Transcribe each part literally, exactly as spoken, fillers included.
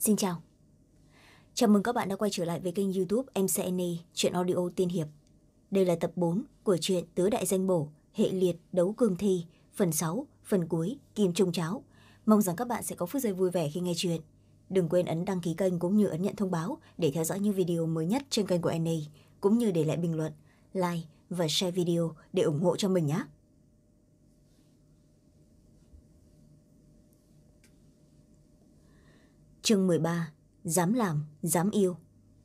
Xin chào. Chào mừng các bạn đã quay trở lại với kênh YouTube em xê en a Truyện Audio Tiên Hiệp. Đây là tập bốn của truyện Tứ Đại Danh Bổ, Hệ Liệt Đấu Cương Thi, phần sáu, phần cuối, Kim Trung Cháo. Mong rằng các bạn sẽ có phút giây vui vẻ khi nghe chuyện. Đừng quên ấn đăng ký kênh cũng như ấn nhận thông báo để theo dõi những video mới nhất trên kênh của en a, cũng như để lại bình luận, like và share video để ủng hộ cho mình nhé. Chương mười ba. Dám làm, dám yêu.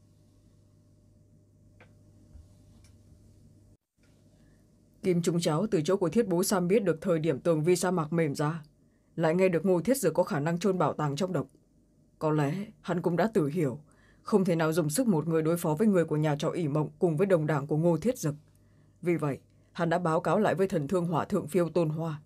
Kim Trung Cháo từ chỗ của Thiết Bố Sam biết được thời điểm tường vi sa mạc mềm ra, lại nghe được Ngô Thiết Dực có khả năng chôn bảo tàng trong động. Có lẽ hắn cũng đã tự hiểu, không thể nào dùng sức một người đối phó với người của nhà trọ ỷ mộng cùng với đồng đảng của Ngô Thiết Dực. Vì vậy, hắn đã báo cáo lại với thần thương hỏa thượng phiêu Tôn Hoa.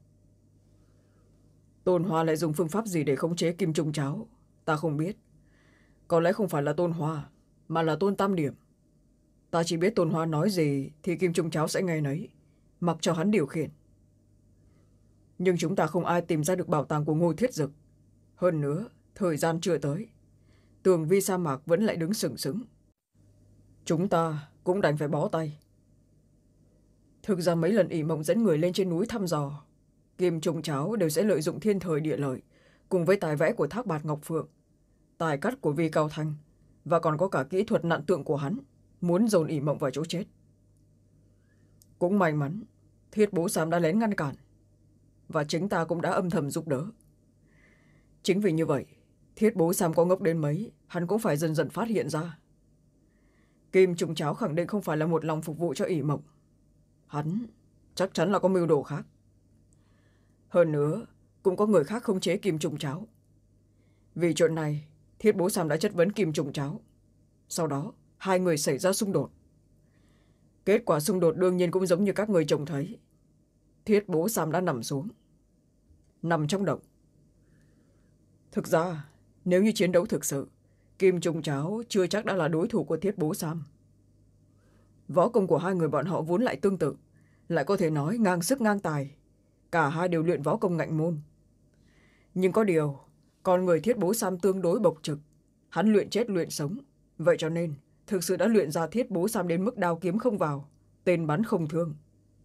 Tôn Hoa lại dùng phương pháp gì để khống chế Kim Trung Cháo, ta không biết. Có lẽ không phải là Tôn Hoa, mà là Tôn Tam Điểm. Ta chỉ biết Tôn Hoa nói gì thì Kim Trung Cháo sẽ nghe nấy, mặc cho hắn điều khiển. Nhưng chúng ta không ai tìm ra được bảo tàng của Ngô Thiết Dực. Hơn nữa, thời gian chưa tới, tường vi sa mạc vẫn lại đứng sừng sững. Chúng ta cũng đành phải bó tay. Thực ra mấy lần ỷ mộng dẫn người lên trên núi thăm dò, Kim Trung Cháo đều sẽ lợi dụng thiên thời địa lợi, cùng với tài vẽ của Thác Bạt Ngọc Phượng, tài cắt của Vi Cao Thanh, và còn có cả kỹ thuật nặn tượng của hắn, muốn dồn ỷ mộng vào chỗ chết. Cũng may mắn, Thiết Bố Sam đã lén ngăn cản, và chính ta cũng đã âm thầm giúp đỡ. Chính vì như vậy, Thiết Bố Sam có ngốc đến mấy, hắn cũng phải dần dần phát hiện ra. Kim Trung Cháo khẳng định không phải là một lòng phục vụ cho ỷ mộng. Hắn chắc chắn là có mưu đồ khác. Hơn nữa, cũng có người khác khống chế Kim Trung Cháo. Vì chuyện này, Thiết Bố Sam đã chất vấn Kim Trung Cháo. Sau đó, hai người xảy ra xung đột. Kết quả xung đột đương nhiên cũng giống như các người trông thấy. Thiết Bố Sam đã nằm xuống, nằm trong động. Thực ra, nếu như chiến đấu thực sự, Kim Trung Cháo chưa chắc đã là đối thủ của Thiết Bố Sam. Võ công của hai người bọn họ vốn lại tương tự, lại có thể nói ngang sức ngang tài. Cả hai đều luyện võ công ngạnh môn. Nhưng có điều, con người Thiết Bố Sam tương đối bộc trực. Hắn luyện chết luyện sống. Vậy cho nên, thực sự đã luyện ra Thiết Bố Sam đến mức đao kiếm không vào, tên bắn không thương.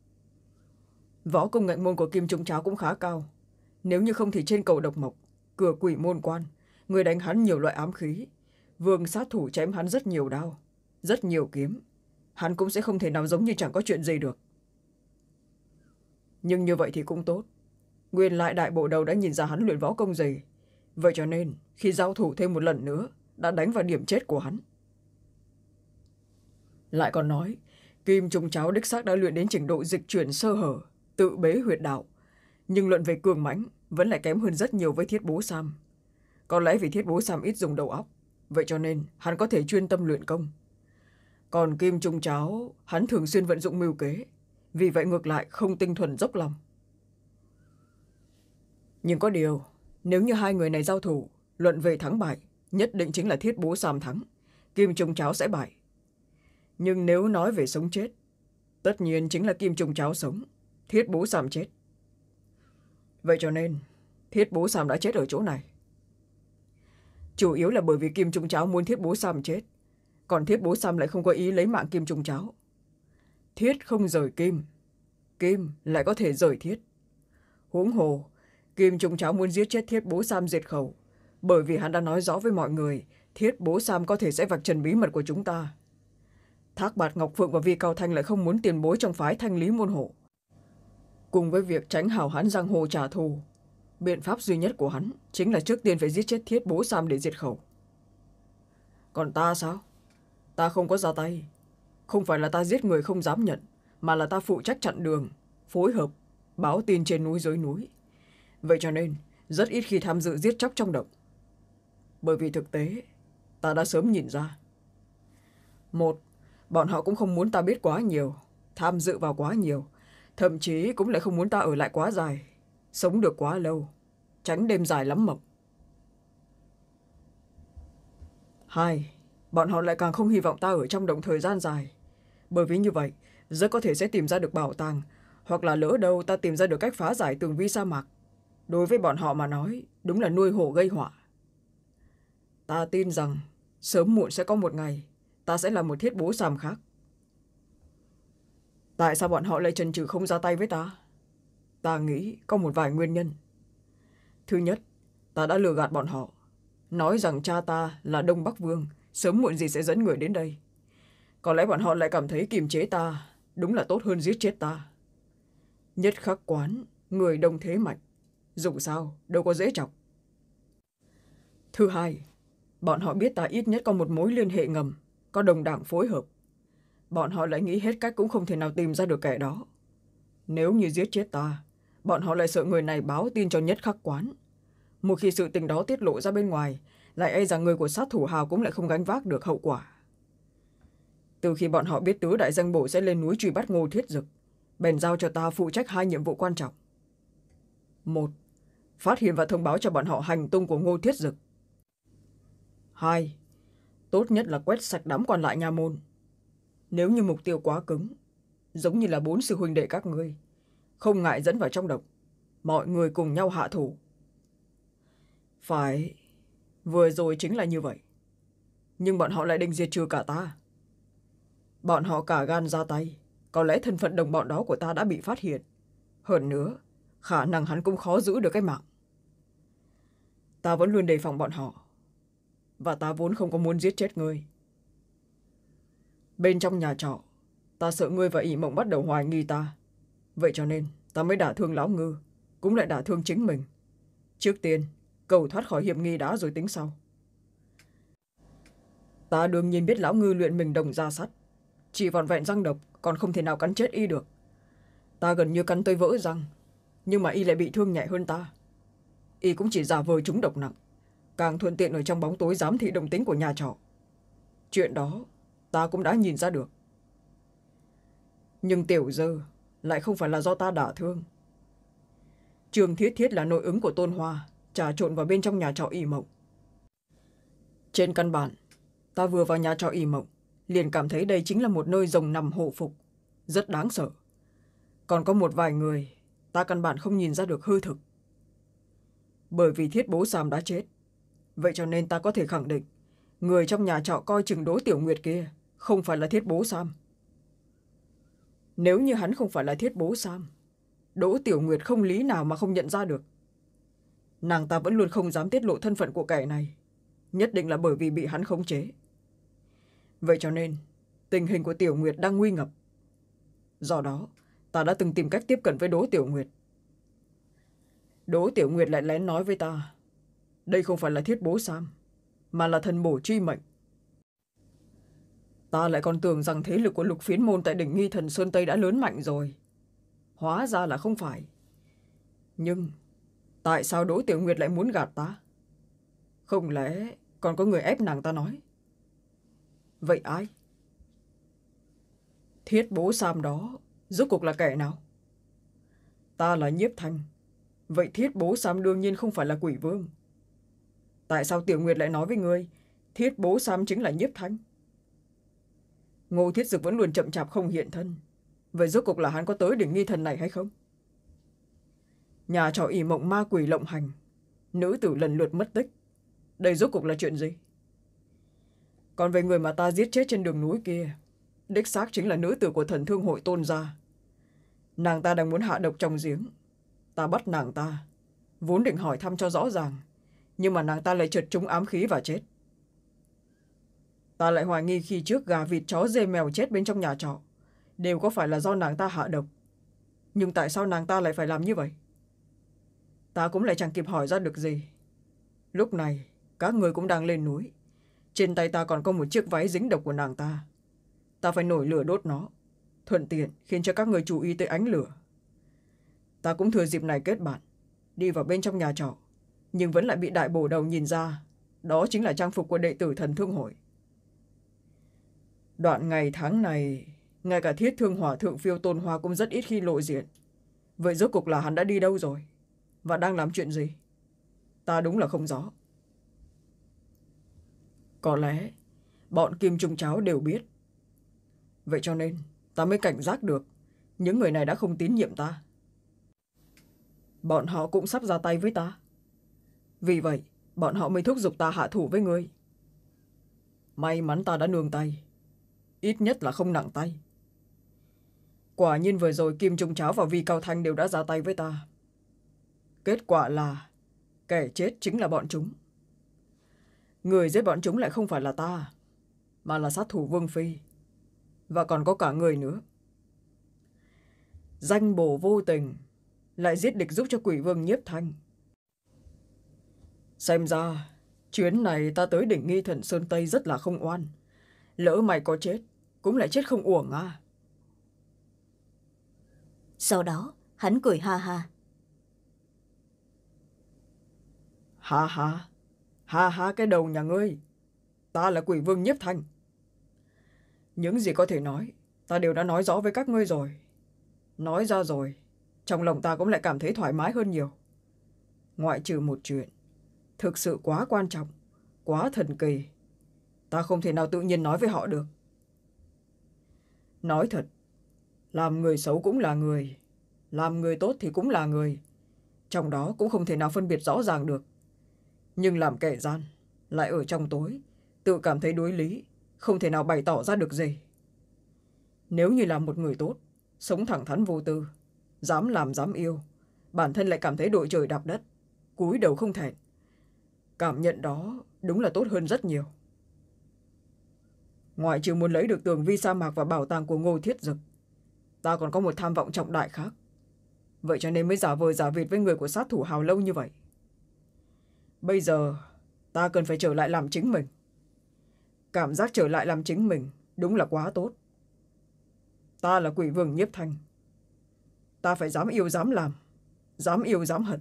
Võ công ngạnh môn của Kim Trung Cháo cũng khá cao. Nếu như không thì trên cầu độc mộc, cửa quỷ môn quan, người đánh hắn nhiều loại ám khí, vương sát thủ chém hắn rất nhiều đao, rất nhiều kiếm, hắn cũng sẽ không thể nào giống như chẳng có chuyện gì được. Nhưng như vậy thì cũng tốt. Nguyên lại đại bộ đầu đã nhìn ra hắn luyện võ công gì. Vậy cho nên, khi giao thủ thêm một lần nữa, đã đánh vào điểm chết của hắn. Lại còn nói, Kim Trung Cháo đích xác đã luyện đến trình độ dịch chuyển sơ hở, tự bế huyệt đạo. Nhưng luận về cường mãnh, vẫn lại kém hơn rất nhiều với Thiết Bố Sam. Có lẽ vì Thiết Bố Sam ít dùng đầu óc, vậy cho nên hắn có thể chuyên tâm luyện công. Còn Kim Trung Cháo, hắn thường xuyên vận dụng mưu kế, vì vậy ngược lại không tinh thuần dốc lòng. Nhưng có điều, nếu như hai người này giao thủ, luận về thắng bại, nhất định chính là Thiết Bố Sam thắng, Kim Trung Cháo sẽ bại. Nhưng nếu nói về sống chết, tất nhiên chính là Kim Trung Cháo sống, Thiết Bố Sam chết. Vậy cho nên, Thiết Bố Sam đã chết ở chỗ này. Chủ yếu là bởi vì Kim Trung Cháo muốn Thiết Bố Sam chết, còn Thiết Bố Sam lại không có ý lấy mạng Kim Trung Cháo. Thiết không rời kim, kim lại có thể rời thiết. Huống hồ, Kim Trung Cháo muốn giết chết Thiết Bố Sam diệt khẩu, bởi vì hắn đã nói rõ với mọi người Thiết Bố Sam có thể sẽ vạch trần bí mật của chúng ta. Thác Bạt Ngọc Phượng và Vi Cao Thanh lại không muốn tiền bối trong phái Thanh Lý Môn Hộ. Cùng với việc tránh hảo hán giang hồ trả thù, biện pháp duy nhất của hắn chính là trước tiên phải giết chết Thiết Bố Sam để diệt khẩu. Còn ta sao? Ta không có ra tay. Không phải là ta giết người không dám nhận, mà là ta phụ trách chặn đường, phối hợp, báo tin trên núi dưới núi. Vậy cho nên, rất ít khi tham dự giết chóc trong động. Bởi vì thực tế, ta đã sớm nhìn ra. Một, bọn họ cũng không muốn ta biết quá nhiều, tham dự vào quá nhiều, thậm chí cũng lại không muốn ta ở lại quá dài, sống được quá lâu, tránh đêm dài lắm mộng. Hai, bọn họ lại càng không hy vọng ta ở trong động thời gian dài, bởi vì như vậy, rất có thể sẽ tìm ra được bảo tàng, hoặc là lỡ đâu ta tìm ra được cách phá giải tường vi sa mạc. Đối với bọn họ mà nói, đúng là nuôi hổ gây họa. Ta tin rằng sớm muộn sẽ có một ngày ta sẽ là một thiết bố Sam khác. Tại sao bọn họ lại chần chừ không ra tay với ta? Ta nghĩ có một vài nguyên nhân. Thứ nhất, ta đã lừa gạt bọn họ, nói rằng cha ta là Đông Bắc Vương, sớm muộn gì sẽ dẫn người đến đây. Có lẽ bọn họ lại cảm thấy kiềm chế ta đúng là tốt hơn giết chết ta. Nhất khắc quán, người đông thế mạnh, dù sao đâu có dễ chọc. Thứ hai, bọn họ biết ta ít nhất có một mối liên hệ ngầm, có đồng đảng phối hợp. Bọn họ lại nghĩ hết cách cũng không thể nào tìm ra được kẻ đó. Nếu như giết chết ta, bọn họ lại sợ người này báo tin cho Nhất khắc quán. Một khi sự tình đó tiết lộ ra bên ngoài, lại e rằng người của sát thủ Hào cũng lại không gánh vác được hậu quả. Từ khi bọn họ biết tứ đại danh bổ sẽ lên núi truy bắt Ngô Thiết Dực, bèn giao cho ta phụ trách hai nhiệm vụ quan trọng. Một, phát hiện và thông báo cho bọn họ hành tung của Ngô Thiết Dực. Hai, tốt nhất là quét sạch đám quan lại nha môn. Nếu như mục tiêu quá cứng, giống như là bốn sư huynh đệ các ngươi, không ngại dẫn vào trong độc, mọi người cùng nhau hạ thủ. Phải, vừa rồi chính là như vậy. Nhưng bọn họ lại định diệt trừ cả ta. Bọn họ cả gan ra tay, có lẽ thân phận đồng bọn đó của ta đã bị phát hiện. Hơn nữa, khả năng hắn cũng khó giữ được cái mạng. Ta vẫn luôn đề phòng bọn họ, và ta vốn không có muốn giết chết ngươi. Bên trong nhà trọ, ta sợ ngươi và ỷ mộng bắt đầu hoài nghi ta. Vậy cho nên ta mới đả thương lão Ngư, cũng lại đả thương chính mình. Trước tiên, cầu thoát khỏi hiểm nghi đã rồi tính sau. Ta đương nhiên biết lão Ngư luyện mình đồng ra sắt, chỉ vòn vẹn răng độc, còn không thể nào cắn chết y được. Ta gần như cắn tới vỡ răng, nhưng mà y lại bị thương nhẹ hơn ta. Y cũng chỉ giả vờ trúng độc nặng, càng thuận tiện ở trong bóng tối giám thị động tính của nhà trọ. Chuyện đó ta cũng đã nhìn ra được. Nhưng Tiểu Dơ lại không phải là do ta đả thương. Trương Thiết Thiết là nội ứng của Tôn Hoa, trà trộn vào bên trong nhà trọ ỷ mộng. Trên căn bản, ta vừa vào nhà trọ ỷ mộng, liền cảm thấy đây chính là một nơi rồng nằm hộ phục, rất đáng sợ. Còn có một vài người, ta căn bản không nhìn ra được hư thực. Bởi vì Thiết Bố Sam đã chết, vậy cho nên ta có thể khẳng định, người trong nhà trọ coi chừng Đỗ Tiểu Nguyệt kia không phải là Thiết Bố Sam. Nếu như hắn không phải là Thiết Bố Sam, Đỗ Tiểu Nguyệt không lý nào mà không nhận ra được. Nàng ta vẫn luôn không dám tiết lộ thân phận của kẻ này, nhất định là bởi vì bị hắn khống chế. Vậy cho nên, tình hình của Tiểu Nguyệt đang nguy ngập. Do đó, ta đã từng tìm cách tiếp cận với Đỗ Tiểu Nguyệt. Đỗ Tiểu Nguyệt lại lén nói với ta, đây không phải là Thiết Bố Sam, mà là thần bổ truy mệnh. Ta lại còn tưởng rằng thế lực của Lục Phiến Môn tại đỉnh Nghi Thần Sơn Tây đã lớn mạnh rồi. Hóa ra là không phải. Nhưng tại sao Đỗ Tiểu Nguyệt lại muốn gạt ta? Không lẽ còn có người ép nàng ta nói? Vậy ai? Thiết Bố Sam đó rốt cuộc là kẻ nào? Ta là Nhiếp Thanh, vậy Thiết Bố Sam đương nhiên không phải là Quỷ Vương. Tại sao Tiểu Nguyệt lại nói với ngươi Thiết Bố Sam chính là Nhiếp Thanh? Ngô Thiết Dực vẫn luôn chậm chạp không hiện thân, vậy rốt cuộc là hắn có tới đỉnh Nghi Thần này hay không? Nhà trọ ỷ mộng ma quỷ lộng hành, nữ tử lần lượt mất tích, đây rốt cuộc là chuyện gì? Còn về người mà ta giết chết trên đường núi kia, đích xác chính là nữ tử của Thần Thương Hội Tôn gia. Nàng ta đang muốn hạ độc trong giếng. Ta bắt nàng ta, vốn định hỏi thăm cho rõ ràng, nhưng mà nàng ta lại trượt trúng ám khí và chết. Ta lại hoài nghi khi trước gà vịt chó dê mèo chết bên trong nhà trọ đều có phải là do nàng ta hạ độc. Nhưng tại sao nàng ta lại phải làm như vậy? Ta cũng lại chẳng kịp hỏi ra được gì. Lúc này các người cũng đang lên núi. Trên tay ta còn có một chiếc váy dính độc của nàng ta. Ta phải nổi lửa đốt nó, thuận tiện khiến cho các người chú ý tới ánh lửa. Ta cũng thừa dịp này kết bạn, đi vào bên trong nhà trọ, nhưng vẫn lại bị đại bổ đầu nhìn ra đó chính là trang phục của đệ tử Thần Thương Hội. Đoạn ngày tháng này, ngay cả Thiết Thương Hỏa Thượng Phiêu Tôn Hoa cũng rất ít khi lộ diện. Vậy rốt cuộc là hắn đã đi đâu rồi? Và đang làm chuyện gì? Ta đúng là không rõ. Có lẽ bọn Kim Trung Cháo đều biết. Vậy cho nên ta mới cảnh giác được những người này đã không tín nhiệm ta. Bọn họ cũng sắp ra tay với ta. Vì vậy bọn họ mới thúc giục ta hạ thủ với ngươi, May mắn ta đã nương tay. Ít nhất là không nặng tay. Quả nhiên vừa rồi Kim Trung Cháo và Vi Cao Thanh đều đã ra tay với ta. Kết quả là kẻ chết chính là bọn chúng. Người giết bọn chúng lại không phải là ta, mà là sát thủ Vương Phi. Và còn có cả người nữa. Danh bổ vô tình lại giết địch giúp cho Quỷ Vương Nhiếp Thanh. Xem ra chuyến này ta tới đỉnh Nghi Thần Sơn Tây rất là không oan. Lỡ mày có chết cũng lại chết không uổng à. Sau đó hắn cười ha ha. Ha ha, ha ha cái đầu nhà ngươi. Ta là Quỷ Vương Nhiếp Thanh. Những gì có thể nói ta đều đã nói rõ với các ngươi rồi. Nói ra rồi, trong lòng ta cũng lại cảm thấy thoải mái hơn nhiều. Ngoại trừ một chuyện thực sự quá quan trọng, quá thần kỳ, ta không thể nào tự nhiên nói với họ được. Nói thật, làm người xấu cũng là người, làm người tốt thì cũng là người. Trong đó cũng không thể nào phân biệt rõ ràng được. Nhưng làm kẻ gian, lại ở trong tối, tự cảm thấy đối lý, không thể nào bày tỏ ra được gì. Nếu như là một người tốt, sống thẳng thắn vô tư, dám làm dám yêu, bản thân lại cảm thấy đội trời đạp đất, cúi đầu không thẹn. Cảm nhận đó đúng là tốt hơn rất nhiều. Ngoại trừ muốn lấy được tường vi sa mạc và bảo tàng của Ngô Thiết Dực, ta còn có một tham vọng trọng đại khác. Vậy cho nên mới giả vờ giả vịt với người của sát thủ Hào Lâu như vậy. Bây giờ ta cần phải trở lại làm chính mình. Cảm giác trở lại làm chính mình đúng là quá tốt. Ta là Quỷ Vương Nhiếp Thanh. Ta phải dám yêu dám làm, dám yêu dám hận.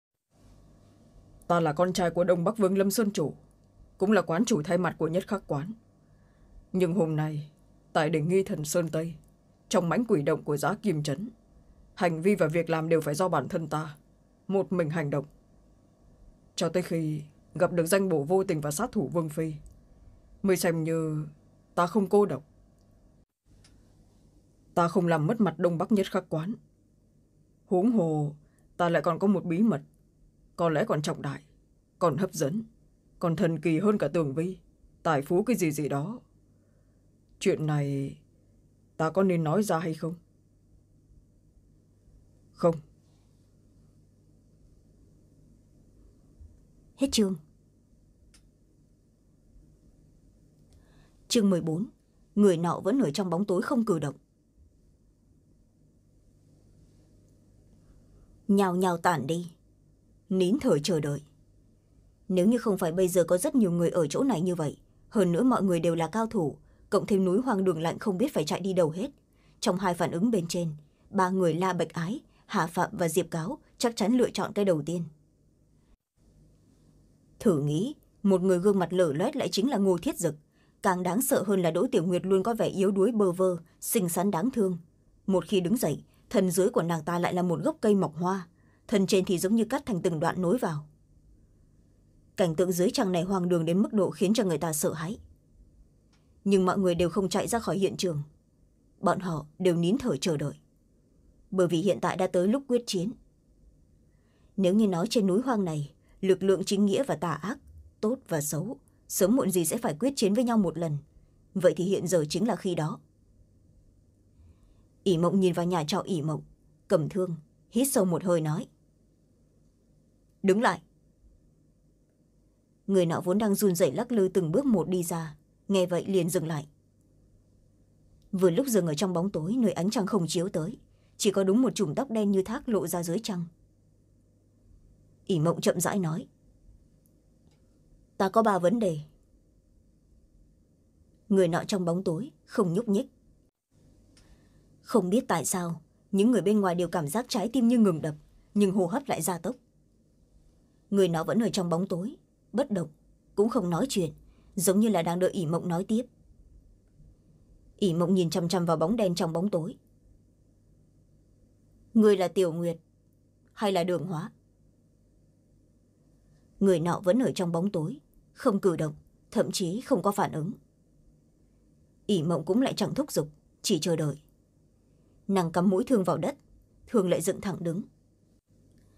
Ta là con trai của Đông Bắc Vương Lâm Sơn Chủ, cũng là quán chủ thay mặt của Nhất Khắc Quán. Nhưng hôm nay, tại đỉnh Nghi Thần Sơn Tây, trong mãnh quỷ động của Giá Kim Trấn, hành vi và việc làm đều phải do bản thân ta, một mình hành động. Cho tới khi gặp được danh bổ vô tình và sát thủ Vương Phi, mới xem như ta không cô độc. Ta không làm mất mặt Đông Bắc Nhất Khắc Quán. Huống hồ, ta lại còn có một bí mật, có lẽ còn trọng đại, còn hấp dẫn, còn thần kỳ hơn cả tường vi, tài phú cái gì gì đó. Chuyện này ta có nên nói ra hay không? Không. Hết chương. Chương mười bốn. Người nọ vẫn ở trong bóng tối không cử động. Nhào nhào tản đi, nín thở chờ đợi. Nếu như không phải bây giờ có rất nhiều người ở chỗ này như vậy, hơn nữa mọi người đều là cao thủ, cộng thêm núi hoang đường lạnh không biết phải chạy đi đâu hết. Trong hai phản ứng bên trên, ba người La Bạch Ái, Hạ Phạm và Diệp Cáo chắc chắn lựa chọn cái đầu tiên. Thử nghĩ, một người gương mặt lở loét lại chính là Ngô Thiết Dực. Càng đáng sợ hơn là Đỗ Tiểu Nguyệt luôn có vẻ yếu đuối bơ vơ, xinh xắn đáng thương. Một khi đứng dậy, thân dưới của nàng ta lại là một gốc cây mọc hoa, thân trên thì giống như cắt thành từng đoạn nối vào. Cảnh tượng dưới trăng này hoang đường đến mức độ khiến cho người ta sợ hãi. Nhưng mọi người đều không chạy ra khỏi hiện trường. Bọn họ đều nín thở chờ đợi. Bởi vì hiện tại đã tới lúc quyết chiến. Nếu như nói trên núi hoang này, lực lượng chính nghĩa và tà ác, tốt và xấu, sớm muộn gì sẽ phải quyết chiến với nhau một lần. Vậy thì hiện giờ chính là khi đó. ỷ Mộng nhìn vào nhà trọ ỷ Mộng, cầm thương, hít sâu một hơi nói. Đứng lại. Người nọ vốn đang run rẩy lắc lư từng bước một đi ra, nghe vậy liền dừng lại. Vừa lúc dừng ở trong bóng tối nơi ánh trăng không chiếu tới, chỉ có đúng một chùm tóc đen như thác lộ ra dưới trăng. ỷ Mộng chậm rãi nói. Ta có ba vấn đề. Người nọ trong bóng tối không nhúc nhích. Không biết tại sao, những người bên ngoài đều cảm giác trái tim như ngừng đập, nhưng hô hấp lại gia tốc. Người nọ vẫn ở trong bóng tối, bất động, cũng không nói chuyện, giống như là đang đợi ỷ Mộng nói tiếp. ỷ Mộng nhìn chằm chằm vào bóng đen trong bóng tối. Người là Tiểu Nguyệt hay là Đường Hóa? Người nọ vẫn ở trong bóng tối, không cử động, thậm chí không có phản ứng. ỷ Mộng cũng lại chẳng thúc giục, chỉ chờ đợi. Nàng cắm mũi thương vào đất, thương lại dựng thẳng đứng.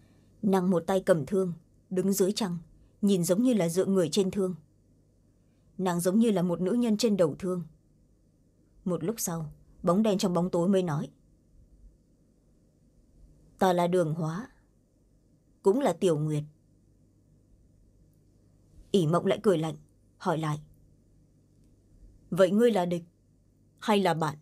Nàng một tay cầm thương, đứng dưới trăng, nhìn giống như là dựa người trên thương. nàng giống như là một nữ nhân trên đầu thương. Một lúc sau, bóng đen trong bóng tối mới nói: ta là Đường Hóa, cũng là Tiểu Nguyệt. ỷ mộng lại cười lạnh, hỏi lại: vậy ngươi là địch hay là bạn?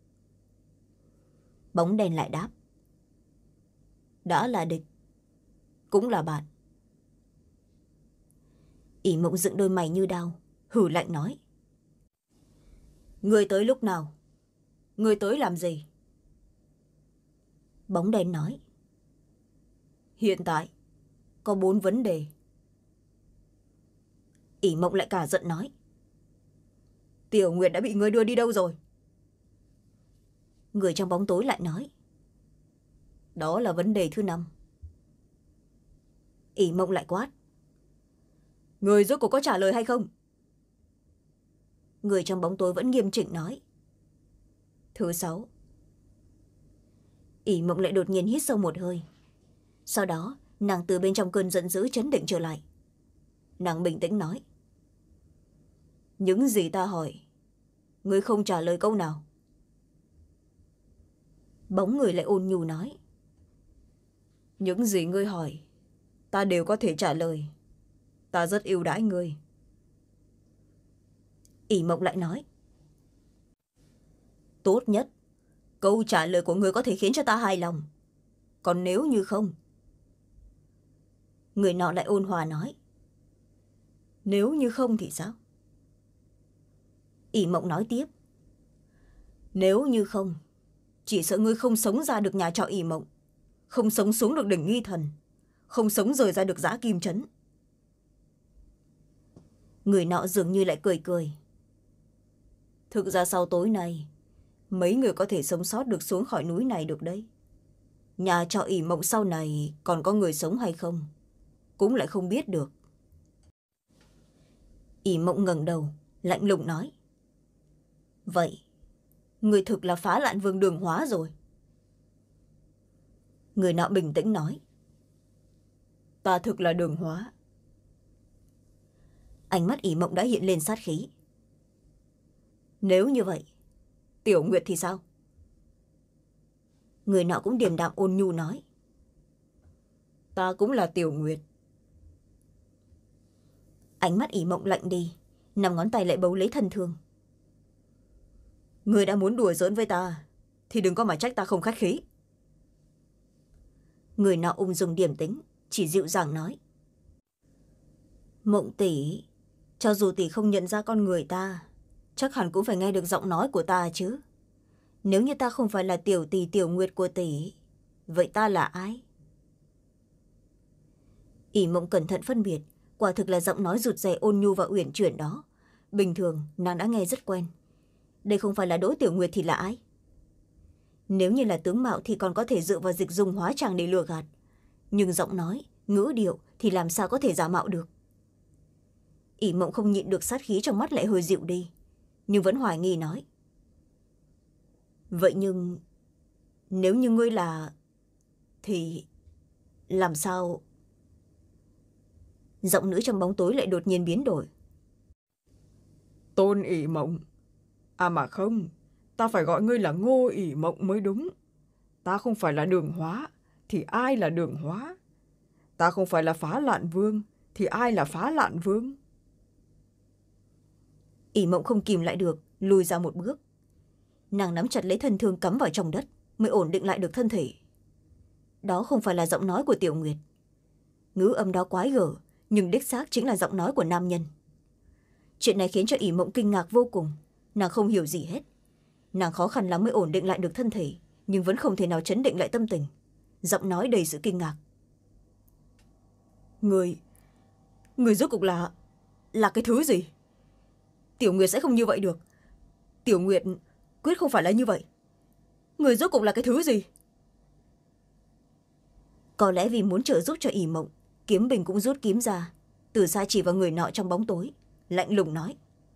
Bóng đen lại đáp: đã là địch cũng là bạn. ỷ mộng dựng đôi mày như đao, hử lạnh nói: ngươi tới lúc nào? Ngươi tới làm gì? Bóng đen nói: hiện tại có bốn vấn đề. ỷ mộng lại cả giận nói: Tiểu Nguyệt đã bị ngươi đưa đi đâu rồi? Người trong bóng tối lại nói: đó là vấn đề thứ năm. ỷ mộng lại quát: người rốt cuộc có trả lời hay không? Người trong bóng tối vẫn nghiêm chỉnh nói: thứ sáu. ỷ mộng lại đột nhiên hít sâu một hơi. Sau đó nàng từ bên trong cơn giận dữ trấn định trở lại. Nàng bình tĩnh nói: những gì ta hỏi, ngươi không trả lời câu nào. Bóng người lại ôn nhu nói: những gì ngươi hỏi, ta đều có thể trả lời. Ta rất yêu đãi ngươi. ỷ mộng lại nói: tốt nhất, câu trả lời của ngươi có thể khiến cho ta hài lòng. Còn nếu như không... Người nọ lại ôn hòa nói: nếu như không thì sao? ỷ mộng nói tiếp: nếu như không, chỉ sợ ngươi không sống ra được nhà trọ ỷ mộng, không sống xuống được đỉnh Nghi Thần, không sống rời ra được Giã Kim Trấn. Người nọ dường như lại cười cười: thực ra sau tối nay, mấy người có thể sống sót được xuống khỏi núi này được đấy. Nhà trọ ỷ mộng sau này còn có người sống hay không, cũng lại không biết được. ỷ mộng ngẩng đầu, lạnh lùng nói: vậy, người thực là Phá Lạn Vương Đường Hóa rồi. Người nọ bình tĩnh nói: ta thực là Đường Hóa. Ánh mắt ỷ mộng đã hiện lên sát khí. nếu như vậy, Tiểu Nguyệt thì sao? Người nọ cũng điềm đạm ôn nhu nói: ta cũng là Tiểu Nguyệt. Ánh mắt ỷ mộng lạnh đi, năm ngón tay lại bấu lấy thân thương. Người đã muốn đùa giỡn với ta thì đừng có mà trách ta không khách khí. Người nọ ung dung điềm tĩnh, chỉ dịu dàng nói: Mộng tỷ, cho dù tỷ không nhận ra con người ta, chắc hẳn cũng phải nghe được giọng nói của ta chứ. Nếu như ta không phải là tiểu tỷ Tiểu Nguyệt của tỷ, vậy ta là ai? ỷ mộng cẩn thận phân biệt, quả thực là giọng nói rụt rè ôn nhu và uyển chuyển đó. Bình thường nàng đã nghe rất quen. Đây không phải là Đỗ Tiểu Nguyệt thì là ai? Nếu như là tướng mạo thì còn có thể dựa vào dịch dung hóa trang để lừa gạt, nhưng giọng nói, ngữ điệu thì làm sao có thể giả mạo được. ỷ mộng không nhịn được, sát khí trong mắt lại hơi dịu đi, nhưng vẫn hoài nghi nói: vậy nhưng nếu như ngươi là... thì làm sao... Giọng nữ trong bóng tối lại đột nhiên biến đổi: Tôn ỷ mộng. À mà không, ta phải gọi ngươi là Ngô ỷ mộng mới đúng. Ta không phải là Đường Hóa thì ai là Đường Hóa? Ta không phải là Phá Lạn Vương thì ai là Phá Lạn Vương? ỷ mộng không kìm lại được, lùi ra một bước. Nàng nắm chặt lấy thân thương cắm vào trong đất, mới ổn định lại được thân thể. Đó không phải là giọng nói của Tiểu Nguyệt. Ngữ âm đó quái gở, nhưng đích xác chính là giọng nói của nam nhân. Chuyện này khiến cho ỷ mộng kinh ngạc vô cùng. Nàng không hiểu gì hết. Nàng khó khăn lắm mới ổn định lại được thân thể, nhưng vẫn không thể nào trấn định lại tâm tình. Giọng nói đầy sự kinh ngạc: Người... Người rốt cuộc là... là cái thứ gì? Tiểu Nguyệt sẽ không như vậy được. Tiểu Nguyệt quyết không phải là như vậy. Người rốt cuộc là cái thứ gì? Có lẽ vì muốn trợ giúp cho ỷ mộng, Kiếm Bình cũng rút kiếm ra, từ xa chỉ vào người nọ trong bóng tối, lạnh lùng nói: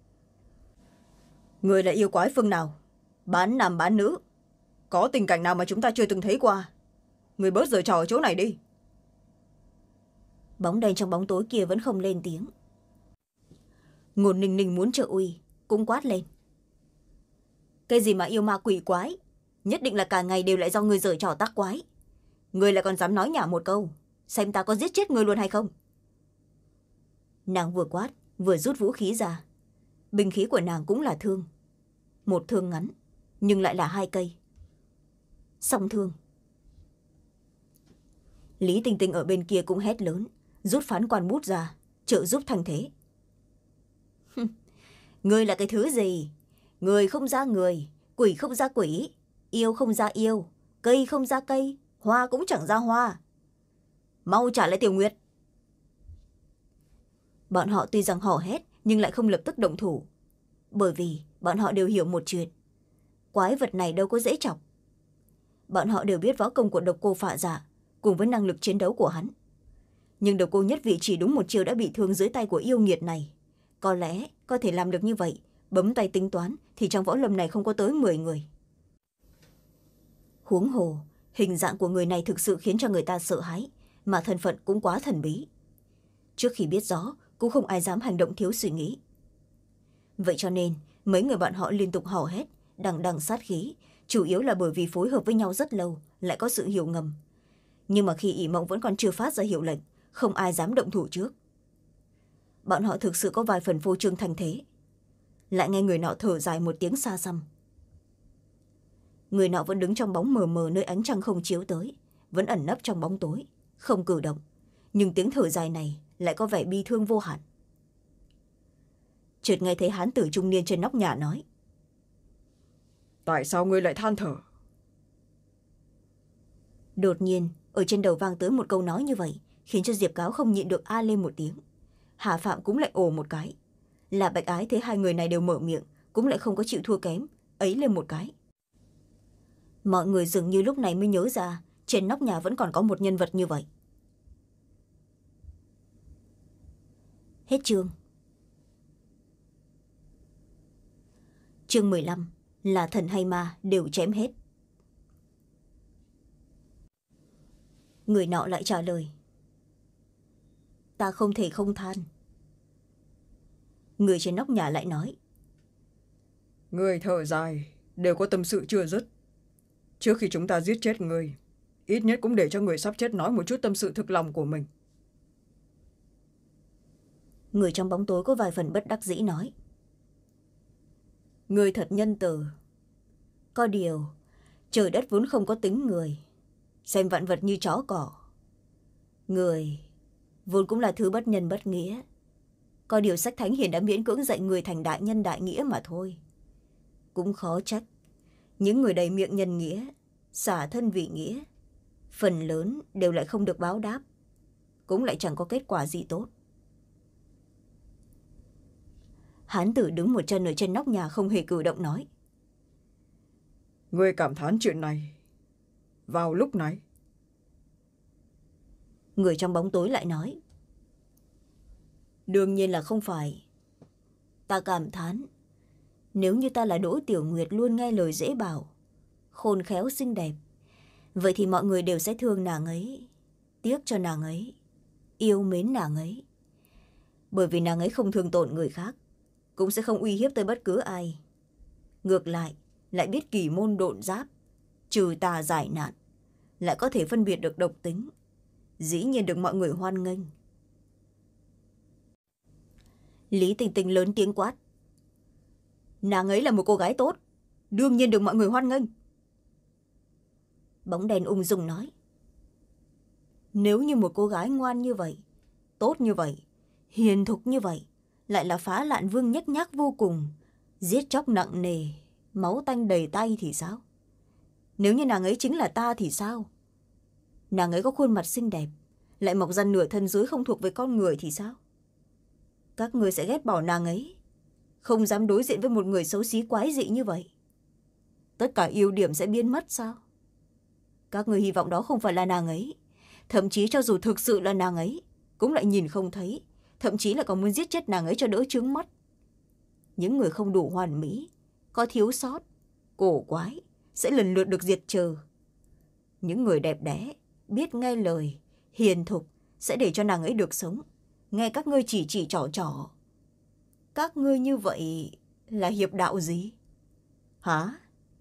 Người là yêu quái phương nào? Bán nam bán nữ? Có tình cảnh nào mà chúng ta chưa từng thấy qua? Người bớt giở trò ở chỗ này đi. Bóng đen trong bóng tối kia vẫn không lên tiếng. Ngôn Ninh Ninh muốn trợ uy cũng quát lên. Cái gì mà yêu ma quỷ quái, nhất định là cả ngày đều lại do người giở trò tác quái. Người lại còn dám nói nhảm một câu, xem ta có giết chết người luôn hay không. Nàng vừa quát vừa rút vũ khí ra. Binh khí của nàng cũng là thương, một thương ngắn nhưng lại là hai cây song thương. Lý Tinh Tinh ở bên kia cũng hét lớn, rút phán quan bút ra trợ giúp thanh thế. Người là cái thứ gì? Người không ra người, quỷ không ra quỷ, yêu không ra yêu, cây không ra cây, hoa cũng chẳng ra hoa. Mau trả lại Tiểu Nguyệt. Bọn họ tuy rằng hò hét nhưng lại không lập tức động thủ, bởi vì bọn họ đều hiểu một chuyện, quái vật này đâu có dễ chọc. Bọn họ đều biết võ công của Độc Cô Phạ Dạ cùng với năng lực chiến đấu của hắn, nhưng Độc Cô Nhất Vị chỉ đúng một chiều đã bị thương dưới tay của yêu nghiệt này. Có lẽ có thể làm được như vậy, bấm tay tính toán thì trong võ lâm này không có tới mười người. Huống hồ hình dạng của người này thực sự khiến cho người ta sợ hãi, mà thân phận cũng quá thần bí. Trước khi biết rõ cũng không ai dám hành động thiếu suy nghĩ. Vậy cho nên mấy người bọn họ liên tục hò hét đằng đằng sát khí, chủ yếu là bởi vì phối hợp với nhau rất lâu, lại có sự hiểu ngầm. Nhưng mà khi ỷ mộng vẫn còn chưa phát ra hiệu lệnh, không ai dám động thủ trước. Bọn họ thực sự có vài phần phô trương thành thế. Lại nghe người nọ thở dài một tiếng xa xăm. Người nọ vẫn đứng trong bóng mờ mờ nơi ánh trăng không chiếu tới, vẫn ẩn nấp trong bóng tối, không cử động, nhưng tiếng thở dài này lại có vẻ bi thương vô hạn. Chợt nghe thấy hán tử trung niên trên nóc nhà nói. Tại sao ngươi lại than thở? Đột nhiên ở trên đầu vang tới một câu nói như vậy, khiến cho Diệp Cáo không nhịn được a lên một tiếng. Hà Phạm cũng lại ồ một cái. Là Bạch Ái thấy hai người này đều mở miệng, cũng lại không có chịu thua kém, ấy lên một cái. Mọi người dường như lúc này mới nhớ ra trên nóc nhà vẫn còn có một nhân vật như vậy. Hết chương. Chương mười lăm là thần hay ma đều chém hết. Người nọ lại trả lời. Ta không thể không than. Người trên nóc nhà lại nói. Người thở dài đều có tâm sự chưa dứt. Trước khi chúng ta giết chết người, ít nhất cũng để cho người sắp chết nói một chút tâm sự thực lòng của mình. Người trong bóng tối có vài phần bất đắc dĩ nói. Người thật nhân từ. Có điều trời đất vốn không có tính người, xem vạn vật như chó cỏ. Người vốn cũng là thứ bất nhân bất nghĩa. Có điều sách thánh hiền đã miễn cưỡng dạy người thành đại nhân đại nghĩa mà thôi. Cũng khó trách những người đầy miệng nhân nghĩa, xả thân vì nghĩa, phần lớn đều lại không được báo đáp, cũng lại chẳng có kết quả gì tốt. Hán tử đứng một chân ở trên nóc nhà không hề cử động nói. Ngươi cảm thán chuyện này vào lúc này. Người trong bóng tối lại nói. Đương nhiên là không phải. Ta cảm thán, nếu như ta là Đỗ Tiểu Nguyệt luôn nghe lời dễ bảo, khôn khéo xinh đẹp, vậy thì mọi người đều sẽ thương nàng ấy, tiếc cho nàng ấy, yêu mến nàng ấy. Bởi vì nàng ấy không thương tổn người khác, cũng sẽ không uy hiếp tới bất cứ ai. Ngược lại, lại biết kỳ môn độn giáp, trừ tà giải nạn, lại có thể phân biệt được độc tính, dĩ nhiên được mọi người hoan nghênh. Lý Tình Tình lớn tiếng quát. Nàng ấy là một cô gái tốt, đương nhiên được mọi người hoan nghênh. Bóng đèn ung dung nói. Nếu như một cô gái ngoan như vậy, tốt như vậy, hiền thục như vậy, lại là Phá Lạn Vương nhếch nhác vô cùng, giết chóc nặng nề, máu tanh đầy tay thì sao? Nếu như nàng ấy chính là ta thì sao? Nàng ấy có khuôn mặt xinh đẹp, lại mọc ra nửa thân dưới không thuộc về con người thì sao? Các người sẽ ghét bỏ nàng ấy, không dám đối diện với một người xấu xí quái dị như vậy. Tất cả ưu điểm sẽ biến mất sao? Các người hy vọng đó không phải là nàng ấy, thậm chí cho dù thực sự là nàng ấy, cũng lại nhìn không thấy, thậm chí là còn muốn giết chết nàng ấy cho đỡ chướng mắt. Những người không đủ hoàn mỹ, có thiếu sót, cổ quái, sẽ lần lượt được diệt trừ. Những người đẹp đẽ, biết nghe lời, hiền thục, sẽ để cho nàng ấy được sống, nghe các ngươi chỉ chỉ trỏ trỏ. Các ngươi như vậy là hiệp đạo gì? Hả?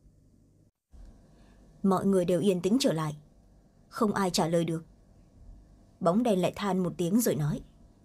Mọi người đều yên tĩnh trở lại. Không ai trả lời được. Bóng đen lại than một tiếng rồi nói.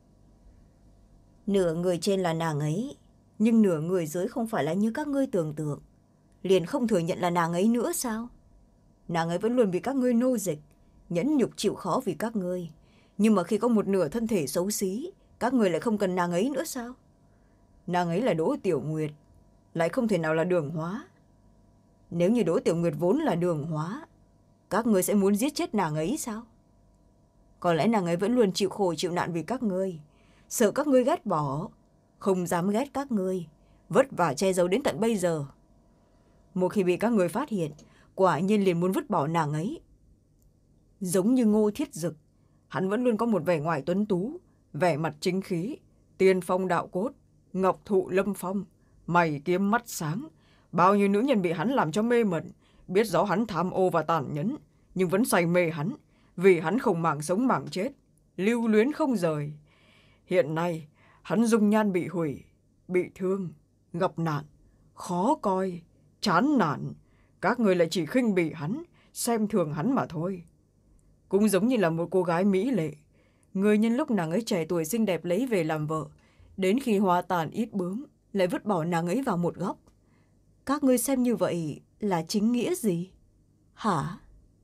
Nửa người trên là nàng ấy, nhưng nửa người dưới không phải là như các ngươi tưởng tượng. Liền không thừa nhận là nàng ấy nữa sao? Nàng ấy vẫn luôn bị các ngươi nô dịch, nhẫn nhục chịu khó vì các ngươi. Nhưng mà khi có một nửa thân thể xấu xí, các ngươi lại không cần nàng ấy nữa sao? Nàng ấy là Đỗ Tiểu Nguyệt, lại không thể nào là Đường Hóa. Nếu như Đỗ Tiểu Nguyệt vốn là Đường Hóa, các ngươi sẽ muốn giết chết nàng ấy sao? Có lẽ nàng ấy vẫn luôn chịu khổ chịu nạn vì các ngươi, sợ các ngươi ghét bỏ, không dám ghét các ngươi, vất vả che giấu đến tận bây giờ. Một khi bị các ngươi phát hiện, quả nhiên liền muốn vứt bỏ nàng ấy. Giống như Ngô Thiết Dực, hắn vẫn luôn có một vẻ ngoài tuấn tú, vẻ mặt chính khí, tiên phong đạo cốt, ngọc thụ lâm phong, mày kiếm mắt sáng. Bao nhiêu nữ nhân bị hắn làm cho mê mẩn, biết rõ hắn tham ô và tàn nhẫn, nhưng vẫn say mê hắn, vì hắn không màng sống màng chết, lưu luyến không rời. Hiện nay, hắn dung nhan bị hủy, bị thương, gặp nạn, khó coi, chán nản. Các người lại chỉ khinh bỉ hắn, xem thường hắn mà thôi. Cũng giống như là một cô gái mỹ lệ, người nhân lúc nàng ấy trẻ tuổi xinh đẹp lấy về làm vợ, đến khi hoa tàn ít bướm, lại vứt bỏ nàng ấy vào một góc. Các ngươi xem như vậy là chính nghĩa gì? Hả?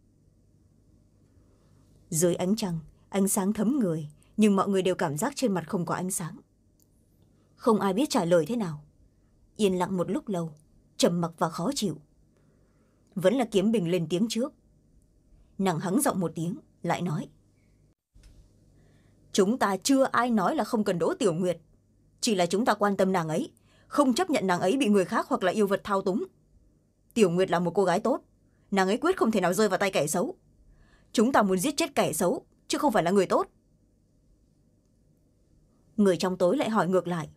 Dưới ánh trăng, ánh sáng thấm người, nhưng mọi người đều cảm giác trên mặt không có ánh sáng. Không ai biết trả lời thế nào. Yên lặng một lúc lâu, trầm mặc và khó chịu. Vẫn là Kiếm Bình lên tiếng trước. Nàng hắng giọng một tiếng, lại nói. Chúng ta chưa ai nói là không cần Đỗ Tiểu Nguyệt. Chỉ là chúng ta quan tâm nàng ấy, không chấp nhận nàng ấy bị người khác hoặc là yêu vật thao túng. Tiểu Nguyệt là một cô gái tốt, nàng ấy quyết không thể nào rơi vào tay kẻ xấu. Chúng ta muốn giết chết kẻ xấu, chứ không phải là người tốt. Người trong tối lại hỏi ngược lại.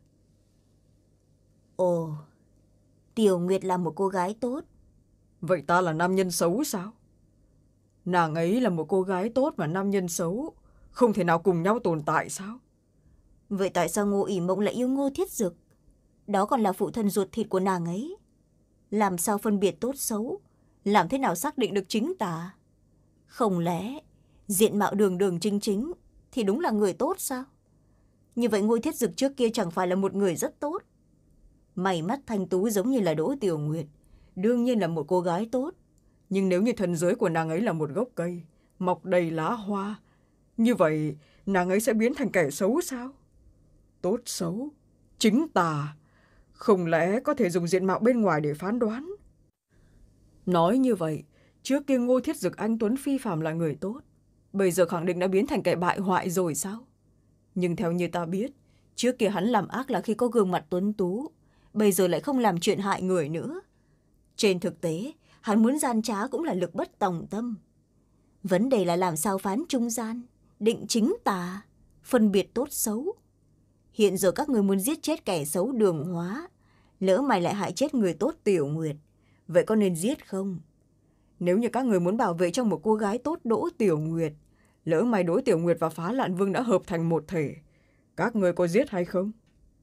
Ồ, Tiểu Nguyệt là một cô gái tốt. Vậy ta là nam nhân xấu sao? Nàng ấy là một cô gái tốt và nam nhân xấu không thể nào cùng nhau tồn tại sao? Vậy tại sao Ngô ỷ Mộng lại yêu Ngô Thiết Dực? Đó còn là phụ thân ruột thịt của nàng ấy. Làm sao phân biệt tốt xấu? Làm thế nào xác định được chính tà? Không lẽ diện mạo đường đường chính chính thì đúng là người tốt sao? Như vậy Ngô Thiết Dực trước kia chẳng phải là một người rất tốt? Mày mắt thanh tú giống như là Đỗ Tiểu Nguyệt, đương nhiên là một cô gái tốt. Nhưng nếu như thân dưới của nàng ấy là một gốc cây, mọc đầy lá hoa, như vậy nàng ấy sẽ biến thành kẻ xấu sao? Tốt xấu, chính tà, không lẽ có thể dùng diện mạo bên ngoài để phán đoán? Nói như vậy, trước kia Ngô Thiết Dực anh tuấn phi phàm là người tốt, bây giờ khẳng định đã biến thành kẻ bại hoại rồi sao? Nhưng theo như ta biết, trước kia hắn làm ác là khi có gương mặt tuấn tú, bây giờ lại không làm chuyện hại người nữa. Trên thực tế, hắn muốn gian trá cũng là lực bất tòng tâm. Vấn đề là làm sao phán trung gian, định chính tà, phân biệt tốt xấu. Hiện giờ các người muốn giết chết kẻ xấu Đường Hóa, lỡ mày lại hại chết người tốt Tiểu Nguyệt, vậy có nên giết không? Nếu như các người muốn bảo vệ cho một cô gái tốt Đỗ Tiểu Nguyệt, lỡ mày Đỗ Tiểu Nguyệt và Phá Lạn Vương đã hợp thành một thể, các người có giết hay không?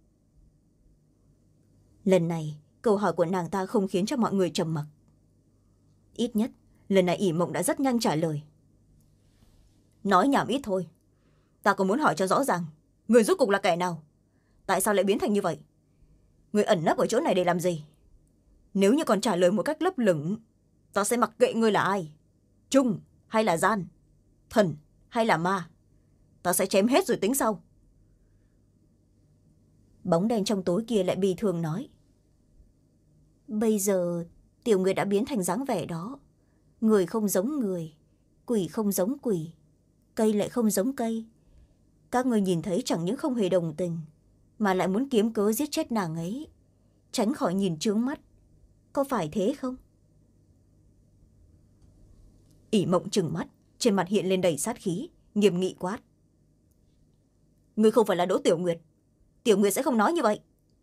Lần này, câu hỏi của nàng ta không khiến cho mọi người trầm mặc. Ít nhất, lần này ỷ Mộng đã rất nhanh trả lời. Nói nhảm ít thôi. Ta còn muốn hỏi cho rõ ràng, người rốt cục là kẻ nào? Tại sao lại biến thành như vậy? Người ẩn nấp ở chỗ này để làm gì? Nếu như còn trả lời một cách lấp lửng, ta sẽ mặc kệ ngươi là ai. Trung hay là gian? Thần hay là ma? Ta sẽ chém hết rồi tính sau. Bóng đen trong tối kia lại bì thường nói. Bây giờ Tiểu Nguyệt đã biến thành dáng vẻ đó. Người không giống người, quỷ không giống quỷ, cây lại không giống cây. Các người nhìn thấy chẳng những không hề đồng tình, mà lại muốn kiếm cớ giết chết nàng ấy, tránh khỏi nhìn trướng mắt. Có phải thế không? ỷ Mộng trừng mắt, trên mặt hiện lên đầy sát khí, nghiêm nghị quát. Người không phải là Đỗ Tiểu Nguyệt, Tiểu Nguyệt sẽ không nói như vậy.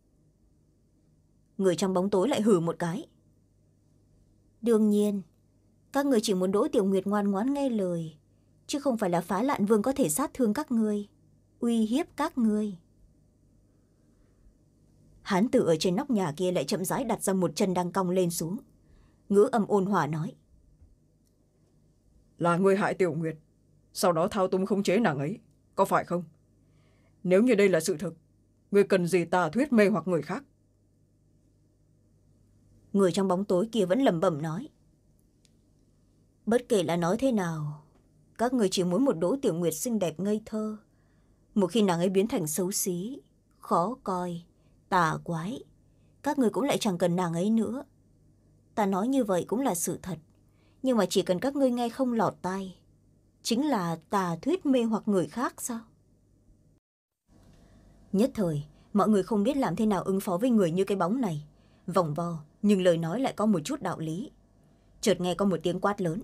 Người trong bóng tối lại hừ một cái. Đương nhiên, các người chỉ muốn Đỗ Tiểu Nguyệt ngoan ngoãn nghe lời, chứ không phải là Phá Lạn Vương có thể sát thương các ngươi, uy hiếp các ngươi. hán tử ở trên nóc nhà kia lại chậm rãi đặt ra một chân đang cong lên xuống. Ngữ âm ôn hòa nói: Là ngươi hại Tiểu Nguyệt, sau đó thao túng khống chế nàng ấy, có phải không? Nếu như đây là sự thực, ngươi cần gì tà thuyết mê hoặc người khác? Người trong bóng tối kia vẫn lẩm bẩm nói: Bất kể là nói thế nào, các người chỉ muốn một Đỗ Tiểu Nguyệt xinh đẹp ngây thơ. Một khi nàng ấy biến thành xấu xí, khó coi, tà quái, các người cũng lại chẳng cần nàng ấy nữa. Ta nói như vậy cũng là sự thật, nhưng mà chỉ cần các ngươi nghe không lọt tai, chính là tà thuyết mê hoặc người khác sao? Nhất thời, mọi người không biết làm thế nào ứng phó với người như cái bóng này. Vòng vo, nhưng lời nói lại có một chút đạo lý. Chợt nghe có một tiếng quát lớn: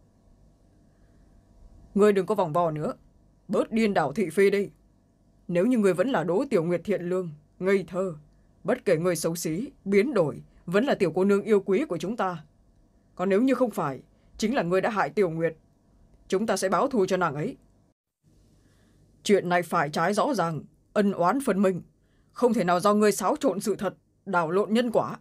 Ngươi đừng có vòng vo nữa, bớt điên đảo thị phi đi. Nếu như ngươi vẫn là Đỗ Tiểu Nguyệt thiện lương, ngây thơ, bất kể ngươi xấu xí, biến đổi, vẫn là tiểu cô nương yêu quý của chúng ta. Còn nếu như không phải, chính là ngươi đã hại Tiểu Nguyệt, chúng ta sẽ báo thù cho nàng ấy. Chuyện này phải trái rõ ràng, ân oán phân minh, không thể nào do ngươi xáo trộn sự thật, đảo lộn nhân quả.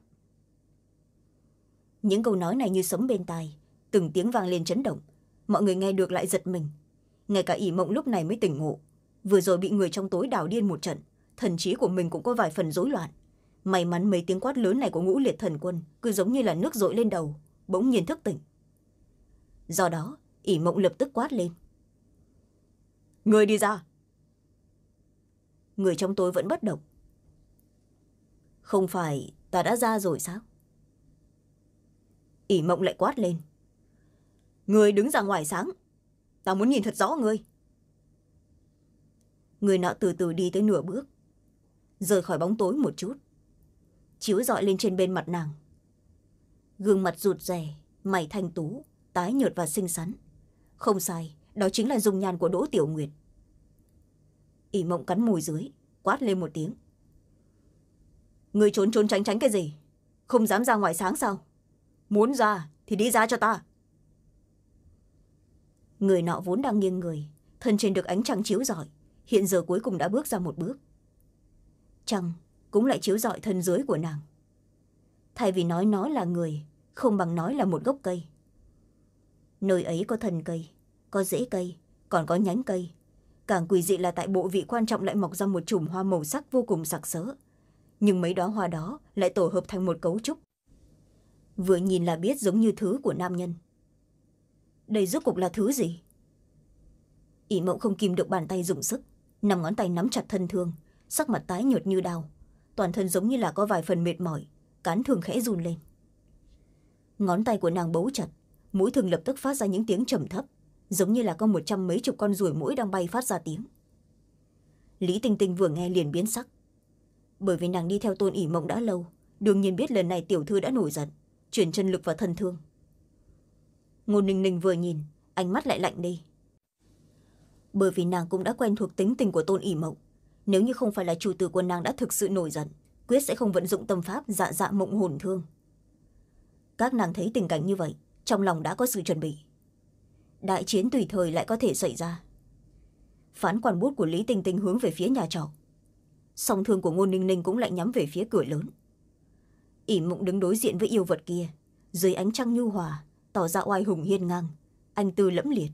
Những câu nói này như sấm bên tai, từng tiếng vang lên chấn động. Mọi người nghe được lại giật mình. Ngay cả ỷ mộng lúc này mới tỉnh ngộ. Vừa rồi bị người trong tối đảo điên một trận, thần trí của mình cũng có vài phần rối loạn. May mắn mấy tiếng quát lớn này của Ngũ Liệt Thần Quân cứ giống như là nước dội lên đầu, bỗng nhiên thức tỉnh. Do đó ỷ mộng lập tức quát lên: Người đi ra! Người trong tối vẫn bất động. Không phải ta đã ra rồi sao? ỷ mộng lại quát lên: Người đứng ra ngoài sáng, ta muốn nhìn thật rõ ngươi. Người nọ từ từ đi tới nửa bước, rời khỏi bóng tối một chút, chiếu rọi lên trên bên mặt nàng. Gương mặt rụt rè, mày thanh tú, tái nhợt và xinh xắn. Không sai, đó chính là dung nhan của Đỗ Tiểu Nguyệt. ỷ mộng cắn môi dưới, quát lên một tiếng: Người trốn trốn tránh tránh cái gì? Không dám ra ngoài sáng sao? Muốn ra thì đi ra cho ta. Người nọ vốn đang nghiêng người, thân trên được ánh trăng chiếu rọi, hiện giờ cuối cùng đã bước ra một bước. Trăng cũng lại chiếu rọi thân dưới của nàng. Thay vì nói nó là người, không bằng nói là một gốc cây. Nơi ấy có thân cây, có rễ cây, còn có nhánh cây. Càng quỷ dị là tại bộ vị quan trọng lại mọc ra một chùm hoa màu sắc vô cùng sặc sỡ. Nhưng mấy đóa hoa đó lại tổ hợp thành một cấu trúc, vừa nhìn là biết giống như thứ của nam nhân. Đây rốt cuộc là thứ gì? ỷ mộng không kìm được bàn tay dùng sức, năm ngón tay nắm chặt thân thương, sắc mặt tái nhợt như đau, toàn thân giống như là có vài phần mệt mỏi, cán thương khẽ run lên. Ngón tay của nàng bấu chặt, mũi thương lập tức phát ra những tiếng trầm thấp, giống như là có một trăm mấy chục con ruồi muỗi đang bay phát ra tiếng. Lý Tinh Tinh vừa nghe liền biến sắc, bởi vì nàng đi theo Tôn ỷ mộng đã lâu, đương nhiên biết lần này tiểu thư đã nổi giận, chuyển chân lực vào thân thương. Ngôn Ninh Ninh vừa nhìn, ánh mắt lại lạnh đi, bởi vì nàng cũng đã quen thuộc tính tình của Tôn ỷ mộng. Nếu như không phải là chủ tử của nàng đã thực sự nổi giận, quyết sẽ không vận dụng tâm pháp dạ dạ mộng hồn thương. Các nàng thấy tình cảnh như vậy, trong lòng đã có sự chuẩn bị. Đại chiến tùy thời lại có thể xảy ra. Phán quản bút của Lý Tinh Tinh hướng về phía nhà trọ, song thương của Ngôn Ninh Ninh cũng lại nhắm về phía cửa lớn. ỷ mộng đứng đối diện với yêu vật kia, dưới ánh trăng nhu hòa, tỏ ra oai hùng hiên ngang, anh tư lẫm liệt.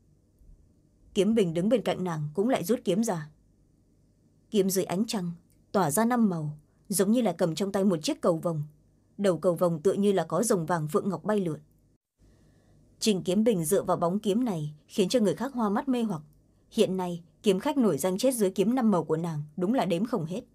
Kiếm Bình đứng bên cạnh nàng cũng lại rút kiếm ra. Kiếm dưới ánh trăng tỏa ra năm màu, giống như là cầm trong tay một chiếc cầu vồng, đầu cầu vồng tựa như là có rồng vàng phượng ngọc bay lượn. Trình Kiếm Bình dựa vào bóng kiếm này khiến cho người khác hoa mắt mê hoặc. Hiện nay kiếm khách nổi danh chết dưới kiếm năm màu của nàng đúng là đếm không hết.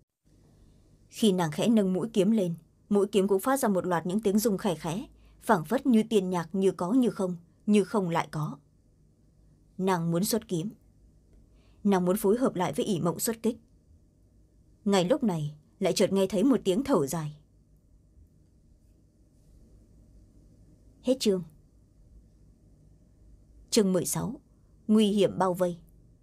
Khi nàng khẽ nâng mũi kiếm lên, mũi kiếm cũng phát ra một loạt những tiếng rung khẽ khẽ, phảng phất như tiên nhạc, như có như không, như không lại có. Nàng muốn xuất kiếm, nàng muốn phối hợp lại với ỷ mộng xuất kích. Ngay lúc này lại chợt nghe thấy một tiếng thở dài. Hết chương. Chương mười sáu. Nguy hiểm bao vây.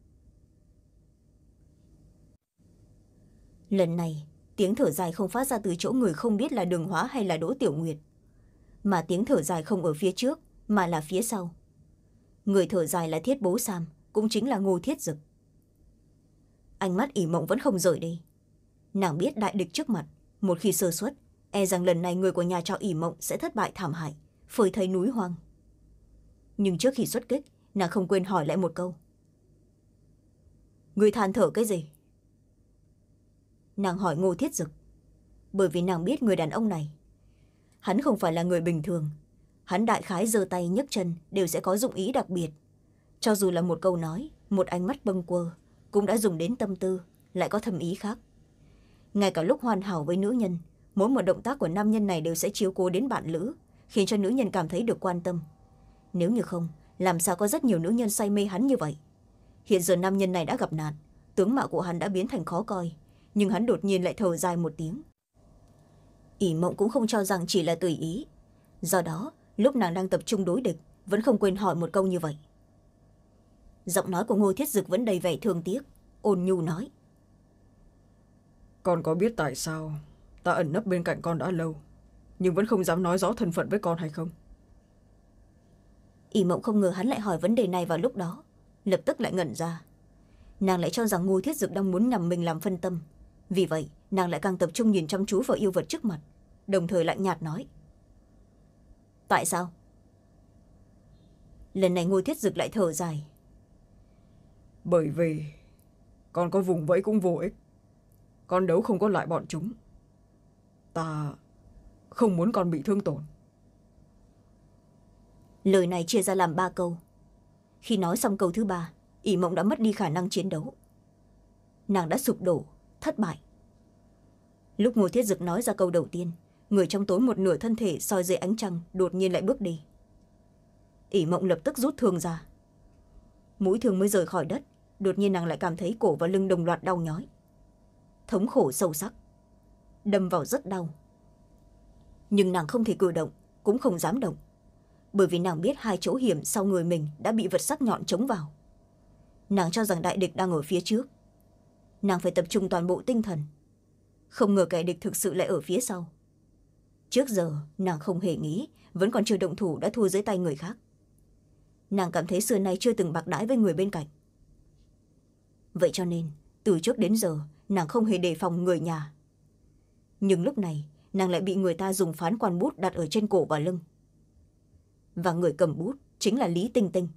Lần này tiếng thở dài không phát ra từ chỗ người không biết là Đường Hóa hay là Đỗ Tiểu Nguyệt, mà tiếng thở dài không ở phía trước mà là phía sau. Người thở dài là Thiết Bố Sam, cũng chính là Ngô Thiết Dực. Ánh mắt ỷ mộng vẫn không rời đi. Nàng biết đại địch trước mặt, một khi sơ suất, e rằng lần này người của nhà trọ ỉ mộng sẽ thất bại thảm hại, phơi thây núi hoang. Nhưng trước khi xuất kích, nàng không quên hỏi lại một câu. Người than thở cái gì? Nàng hỏi Ngô Thiết Dực, bởi vì nàng biết người đàn ông này. Hắn không phải là người bình thường. Hắn đại khái giơ tay nhấc chân đều sẽ có dụng ý đặc biệt. Cho dù là một câu nói, một ánh mắt bâng quơ, cũng đã dùng đến tâm tư, lại có thâm ý khác. Ngay cả lúc hoàn hảo với nữ nhân, mỗi một động tác của nam nhân này đều sẽ chiếu cố đến bạn lữ, khiến cho nữ nhân cảm thấy được quan tâm. Nếu như không, làm sao có rất nhiều nữ nhân say mê hắn như vậy? Hiện giờ nam nhân này đã gặp nạn, tướng mạo của hắn đã biến thành khó coi, nhưng hắn đột nhiên lại thở dài một tiếng. ỷ mộng cũng không cho rằng chỉ là tùy ý. Do đó, lúc nàng đang tập trung đối địch, vẫn không quên hỏi một câu như vậy. Giọng nói của Ngô Thiết Dực vẫn đầy vẻ thương tiếc, ôn nhu nói. Con có biết tại sao ta ẩn nấp bên cạnh con đã lâu, nhưng vẫn không dám nói rõ thân phận với con hay không? ỷ mộng không ngờ hắn lại hỏi vấn đề này vào lúc đó, lập tức lại ngẩn ra. Nàng lại cho rằng Ngô Thiết Dực đang muốn nhằm mình làm phân tâm. Vì vậy, nàng lại càng tập trung nhìn chăm chú vào yêu vật trước mặt, đồng thời lạnh nhạt nói. Tại sao? Lần này Ngô Thiết Dực lại thở dài. Bởi vì con có vùng vẫy cũng vô ích. Con đấu không có lại bọn chúng. Ta không muốn con bị thương tổn. Lời này chia ra làm ba câu. Khi nói xong câu thứ ba, ỷ mộng đã mất đi khả năng chiến đấu. Nàng đã sụp đổ, thất bại. Lúc Ngô Thiết Dực nói ra câu đầu tiên, người trong tối một nửa thân thể soi dưới ánh trăng đột nhiên lại bước đi. ỷ mộng lập tức rút thương ra. Mũi thương mới rời khỏi đất, đột nhiên nàng lại cảm thấy cổ và lưng đồng loạt đau nhói. Thống khổ sâu sắc, đâm vào rất đau. Nhưng nàng không thể cử động, cũng không dám động, bởi vì nàng biết hai chỗ hiểm sau người mình đã bị vật sắc nhọn chống vào. Nàng cho rằng đại địch đang ở phía trước. Nàng phải tập trung toàn bộ tinh thần. Không ngờ kẻ địch thực sự lại ở phía sau. Trước giờ nàng không hề nghĩ, vẫn còn chưa động thủ đã thua dưới tay người khác. Nàng cảm thấy xưa nay chưa từng bạc đãi với người bên cạnh. Vậy cho nên từ trước đến giờ nàng không hề đề phòng người nhà. Nhưng lúc này nàng lại bị người ta dùng phán quan bút đặt ở trên cổ và lưng. Và người cầm bút chính là Lý Tinh Tinh.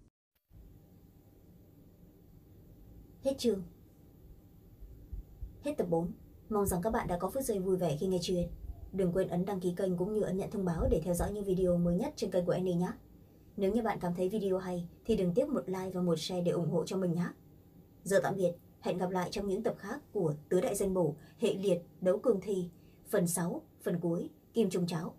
Hết chương. Hết tập bốn. Mong rằng các bạn đã có phút giây vui vẻ khi nghe chuyện. Đừng quên ấn đăng ký kênh cũng như ấn nhận thông báo để theo dõi những video mới nhất trên kênh của Annie nhé. Nếu như bạn cảm thấy video hay thì đừng tiếc một like và một share để ủng hộ cho mình nhé. Giờ tạm biệt, hẹn gặp lại trong những tập khác của Tứ Đại Danh Bổ, Hệ Liệt, Đấu Cương Thi, phần sáu, phần cuối, Kim Trung Cháo.